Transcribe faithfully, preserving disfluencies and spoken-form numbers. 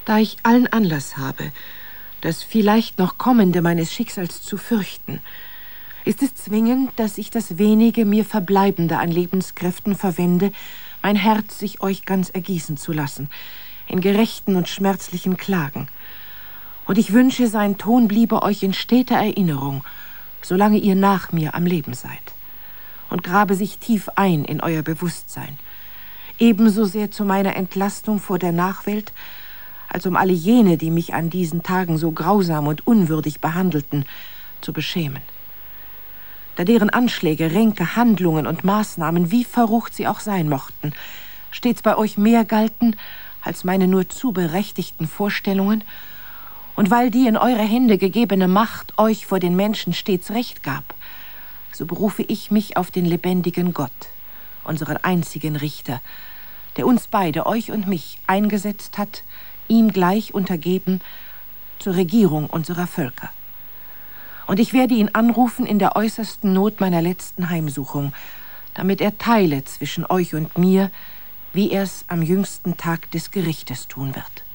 Da ich allen Anlass habe, das vielleicht noch Kommende meines Schicksals zu fürchten, ist es zwingend, dass ich das wenige mir Verbleibende an Lebenskräften verwende, mein Herz sich euch ganz ergießen zu lassen, in gerechten und schmerzlichen Klagen. Und ich wünsche, sein Ton bliebe euch in steter Erinnerung, solange ihr nach mir am Leben seid, und grabe sich tief ein in euer Bewusstsein, ebenso sehr zu meiner Entlastung vor der Nachwelt, als um alle jene, die mich an diesen Tagen so grausam und unwürdig behandelten, zu beschämen. Da deren Anschläge, Ränke, Handlungen und Maßnahmen, wie verrucht sie auch sein mochten, stets bei euch mehr galten als meine nur zu berechtigten Vorstellungen, und weil die in eure Hände gegebene Macht euch vor den Menschen stets Recht gab, so berufe ich mich auf den lebendigen Gott, unseren einzigen Richter, der uns beide, euch und mich, eingesetzt hat, ihm gleich untergeben, zur Regierung unserer Völker. Und ich werde ihn anrufen in der äußersten Not meiner letzten Heimsuchung, damit er teile zwischen euch und mir, wie er es am jüngsten Tag des Gerichtes tun wird.